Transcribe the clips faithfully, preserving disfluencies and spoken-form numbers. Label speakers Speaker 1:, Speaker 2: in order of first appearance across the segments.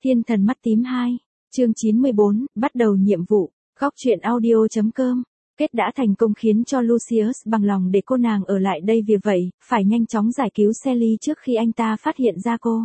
Speaker 1: Thiên thần mắt tím hai, chương chín mươi bốn, bắt đầu nhiệm vụ, góc truyện audio.com. Kết đã thành công khiến cho Lucius bằng lòng để cô nàng ở lại đây, vì vậy, phải nhanh chóng giải cứu Sally trước khi anh ta phát hiện ra cô.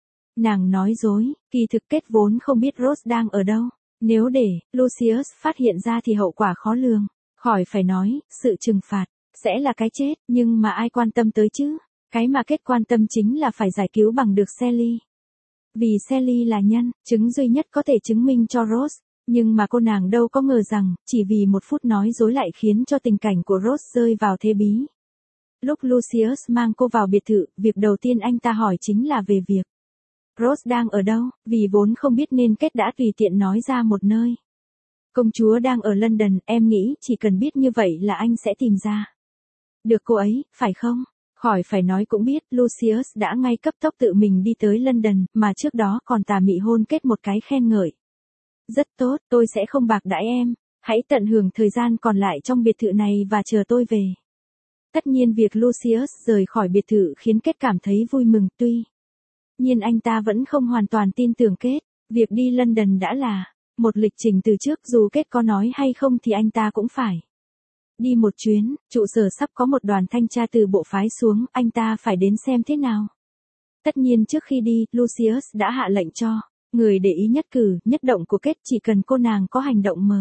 Speaker 1: Nàng nói dối, kỳ thực Kết vốn không biết Rose đang ở đâu. Nếu để Lucius phát hiện ra thì hậu quả khó lường. Khỏi phải nói, sự trừng phạt sẽ là cái chết, nhưng mà ai quan tâm tới chứ? Cái mà Kết quan tâm chính là phải giải cứu bằng được Sally. Vì Sally là nhân chứng duy nhất có thể chứng minh cho Rose, nhưng mà cô nàng đâu có ngờ rằng, chỉ vì một phút nói dối lại khiến cho tình cảnh của Rose rơi vào thế bí. Lúc Lucius mang cô vào biệt thự, việc đầu tiên anh ta hỏi chính là về việc Rose đang ở đâu, vì vốn không biết nên Kết đã tùy tiện nói ra một nơi. Công chúa đang ở London, em nghĩ chỉ cần biết như vậy là anh sẽ tìm ra được cô ấy, phải không? Khỏi phải nói cũng biết, Lucius đã ngay cấp tốc tự mình đi tới London, mà trước đó còn tà mị hôn Kết một cái khen ngợi. Rất tốt, tôi sẽ không bạc đãi em, hãy tận hưởng thời gian còn lại trong biệt thự này và chờ tôi về. Tất nhiên việc Lucius rời khỏi biệt thự khiến Kết cảm thấy vui mừng, tuy nhiên anh ta vẫn không hoàn toàn tin tưởng Kết. Việc đi London đã là một lịch trình từ trước, dù Kết có nói hay không thì anh ta cũng phải đi một chuyến. Trụ sở sắp có một đoàn thanh tra từ bộ phái xuống, anh ta phải đến xem thế nào. Tất nhiên trước khi đi, Lucius đã hạ lệnh cho người để ý nhất cử, nhất động của Kết, chỉ cần cô nàng có hành động mờ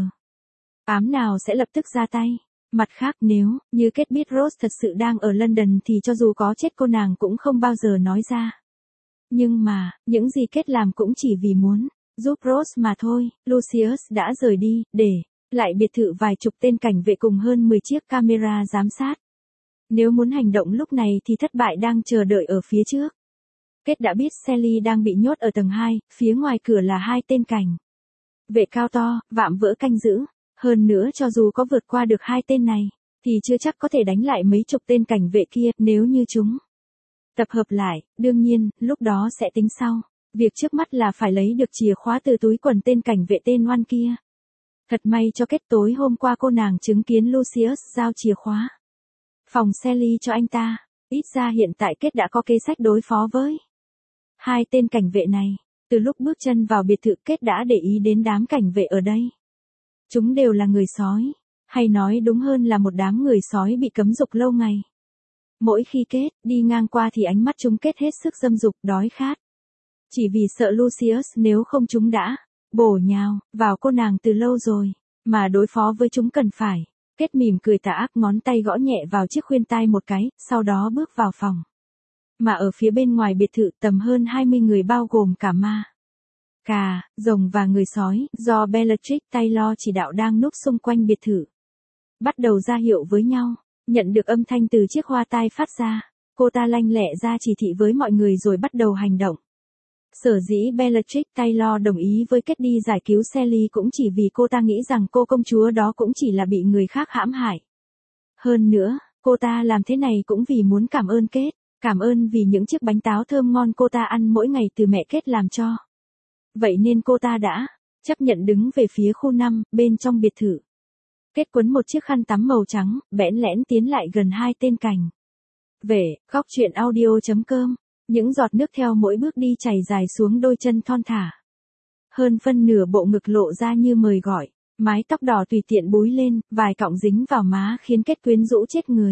Speaker 1: ám nào sẽ lập tức ra tay. Mặt khác, nếu như Kết biết Rose thật sự đang ở London thì cho dù có chết cô nàng cũng không bao giờ nói ra. Nhưng mà, những gì Kết làm cũng chỉ vì muốn giúp Rose mà thôi. Lucius đã rời đi, để lại biệt thự vài chục tên cảnh vệ cùng hơn mười chiếc camera giám sát. Nếu muốn hành động lúc này thì thất bại đang chờ đợi ở phía trước. Kết đã biết Sally đang bị nhốt ở tầng hai, phía ngoài cửa là hai tên cảnh vệ cao to, vạm vỡ canh giữ. Hơn nữa cho dù có vượt qua được hai tên này, thì chưa chắc có thể đánh lại mấy chục tên cảnh vệ kia. Nếu như chúng tập hợp lại, đương nhiên, lúc đó sẽ tính sau. Việc trước mắt là phải lấy được chìa khóa từ túi quần tên cảnh vệ tên ngoan kia. Thật may cho Kết, tối hôm qua cô nàng chứng kiến Lucius giao chìa khóa phòng Sally cho anh ta. Ít ra hiện tại Kết đã có kế sách đối phó với hai tên cảnh vệ này. Từ lúc bước chân vào biệt thự, Kết đã để ý đến đám cảnh vệ ở đây. Chúng đều là người sói, hay nói đúng hơn là một đám người sói bị cấm dục lâu ngày. Mỗi khi Kết đi ngang qua thì ánh mắt chúng Kết hết sức dâm dục, đói khát. Chỉ vì sợ Lucius, nếu không chúng đã bổ nhào vào cô nàng từ lâu rồi, mà đối phó với chúng cần phải. Kết mỉm cười tà ác, ngón tay gõ nhẹ vào chiếc khuyên tai một cái, sau đó bước vào phòng. Mà ở phía bên ngoài biệt thự, tầm hơn hai mươi người bao gồm cả ma cà, rồng và người sói, do Bellatrix Taylor chỉ đạo đang núp xung quanh biệt thự. Bắt đầu ra hiệu với nhau, nhận được âm thanh từ chiếc hoa tai phát ra, cô ta lanh lẹ ra chỉ thị với mọi người rồi bắt đầu hành động. Sở dĩ Bellatrix Taylor đồng ý với Kết đi giải cứu Sally cũng chỉ vì cô ta nghĩ rằng cô công chúa đó cũng chỉ là bị người khác hãm hại. Hơn nữa, cô ta làm thế này cũng vì muốn cảm ơn Kết, cảm ơn vì những chiếc bánh táo thơm ngon cô ta ăn mỗi ngày từ mẹ Kết làm cho. Vậy nên cô ta đã chấp nhận đứng về phía khu năm, bên trong biệt thự. Kết quấn một chiếc khăn tắm màu trắng, bẽn lẽn tiến lại gần hai tên cảnh vệ. Góc truyện audio.com. Những giọt nước theo mỗi bước đi chảy dài xuống đôi chân thon thả. Hơn phân nửa bộ ngực lộ ra như mời gọi, mái tóc đỏ tùy tiện búi lên, vài cọng dính vào má khiến Kết quyến rũ chết người.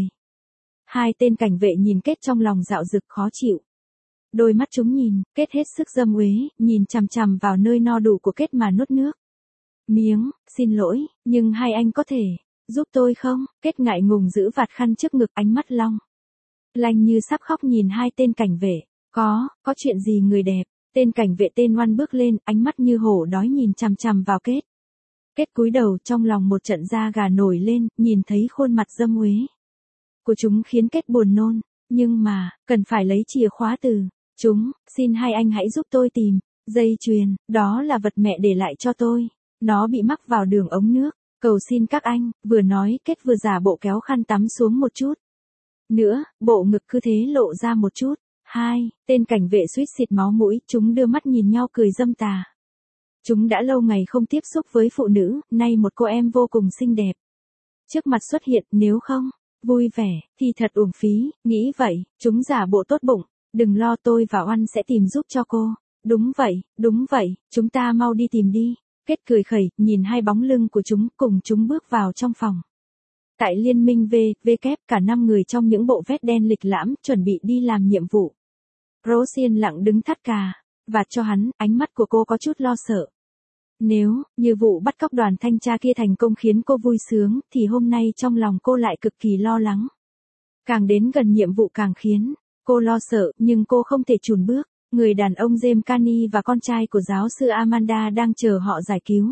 Speaker 1: Hai tên cảnh vệ nhìn Kết trong lòng dạo dực khó chịu. Đôi mắt chúng nhìn Kết hết sức dâm uế, nhìn chằm chằm vào nơi no đủ của Kết mà nuốt nước miếng. Xin lỗi, nhưng hai anh có thể giúp tôi không? Kết ngại ngùng giữ vạt khăn trước ngực, ánh mắt long lanh như sắp khóc nhìn hai tên cảnh vệ. Có, có chuyện gì người đẹp? Tên cảnh vệ tên ngoan bước lên, ánh mắt như hổ đói nhìn chằm chằm vào Kết. Kết cúi đầu, trong lòng một trận da gà nổi lên, nhìn thấy khuôn mặt dâm uế của chúng khiến Kết buồn nôn. Nhưng mà, cần phải lấy chìa khóa từ chúng. Xin hai anh hãy giúp tôi tìm dây chuyền, đó là vật mẹ để lại cho tôi. Nó bị mắc vào đường ống nước. Cầu xin các anh. Vừa nói, Kết vừa giả bộ kéo khăn tắm xuống một chút nữa, bộ ngực cứ thế lộ ra một chút. Hai tên cảnh vệ suýt xịt máu mũi, chúng đưa mắt nhìn nhau cười dâm tà. Chúng đã lâu ngày không tiếp xúc với phụ nữ, nay một cô em vô cùng xinh đẹp trước mặt xuất hiện, nếu không vui vẻ thì thật uổng phí. Nghĩ vậy, chúng giả bộ tốt bụng. Đừng lo, tôi và Oanh sẽ tìm giúp cho cô. đúng vậy, đúng vậy, chúng ta mau đi tìm đi. Kết cười khẩy, nhìn hai bóng lưng của chúng, cùng chúng bước vào trong phòng. Tại liên minh V, V kép, cả năm người trong những bộ vest đen lịch lãm, chuẩn bị đi làm nhiệm vụ. Rose yên lặng đứng thắt cà, và cho hắn, ánh mắt của cô có chút lo sợ. Nếu, như vụ bắt cóc đoàn thanh tra kia thành công khiến cô vui sướng, thì hôm nay trong lòng cô lại cực kỳ lo lắng. Càng đến gần nhiệm vụ càng khiến cô lo sợ, nhưng cô không thể chùn bước. Người đàn ông James Carney và con trai của giáo sư Amanda đang chờ họ giải cứu.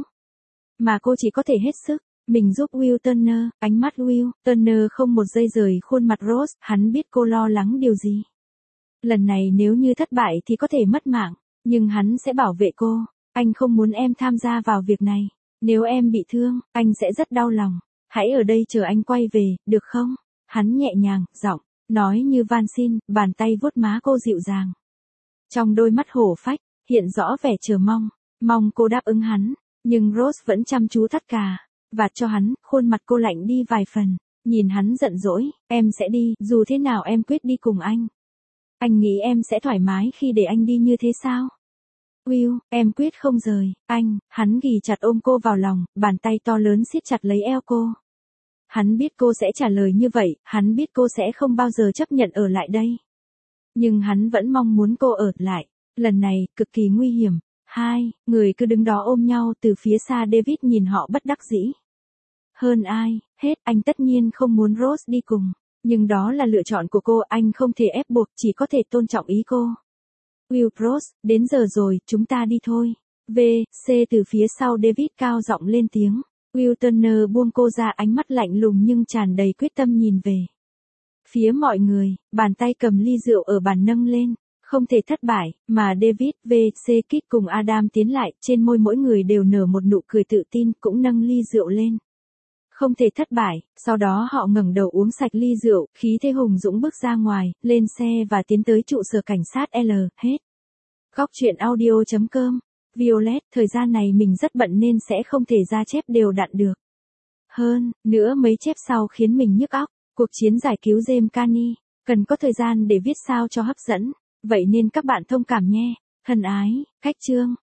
Speaker 1: Mà cô chỉ có thể hết sức. Mình giúp Will Turner, ánh mắt Will Turner không một giây rời khuôn mặt Rose, hắn biết cô lo lắng điều gì. Lần này nếu như thất bại thì có thể mất mạng, nhưng hắn sẽ bảo vệ cô. Anh không muốn em tham gia vào việc này. Nếu em bị thương, anh sẽ rất đau lòng. Hãy ở đây chờ anh quay về, được không? Hắn nhẹ nhàng, giọng, nói như van xin, bàn tay vuốt má cô dịu dàng. Trong đôi mắt hổ phách, hiện rõ vẻ chờ mong, mong cô đáp ứng hắn, nhưng Rose vẫn chăm chú thắt cà, và cho hắn, khuôn mặt cô lạnh đi vài phần, nhìn hắn giận dỗi, em sẽ đi, dù thế nào em quyết đi cùng anh. Anh nghĩ em sẽ thoải mái khi để anh đi như thế sao? Will, em quyết không rời, anh, hắn ghì chặt ôm cô vào lòng, bàn tay to lớn siết chặt lấy eo cô. Hắn biết cô sẽ trả lời như vậy, hắn biết cô sẽ không bao giờ chấp nhận ở lại đây. Nhưng hắn vẫn mong muốn cô ở lại. Lần này, cực kỳ nguy hiểm. Hai, người cứ đứng đó ôm nhau từ phía xa. David nhìn họ bất đắc dĩ. Hơn ai, hết, anh tất nhiên không muốn Rose đi cùng. Nhưng đó là lựa chọn của cô, anh không thể ép buộc, chỉ có thể tôn trọng ý cô. Will Rose, đến giờ rồi, chúng ta đi thôi. V, C từ phía sau David cao giọng lên tiếng. Will Turner buông cô ra, ánh mắt lạnh lùng nhưng tràn đầy quyết tâm nhìn về phía mọi người, bàn tay cầm ly rượu ở bàn nâng lên, không thể thất bại, mà David, V, C Kit cùng Adam tiến lại, trên môi mỗi người đều nở một nụ cười tự tin, cũng nâng ly rượu lên. Không thể thất bại, sau đó họ ngẩng đầu uống sạch ly rượu, khí thế hùng dũng bước ra ngoài, lên xe và tiến tới trụ sở cảnh sát L, hết. Góc truyện audio chấm com, Violet, thời gian này mình rất bận nên sẽ không thể ra chép đều đặn được. Hơn nữa mấy chép sau khiến mình nhức óc. Cuộc chiến giải cứu James Carney, cần có thời gian để viết sao cho hấp dẫn, vậy nên các bạn thông cảm nhé. Thân ái, Khách Chương.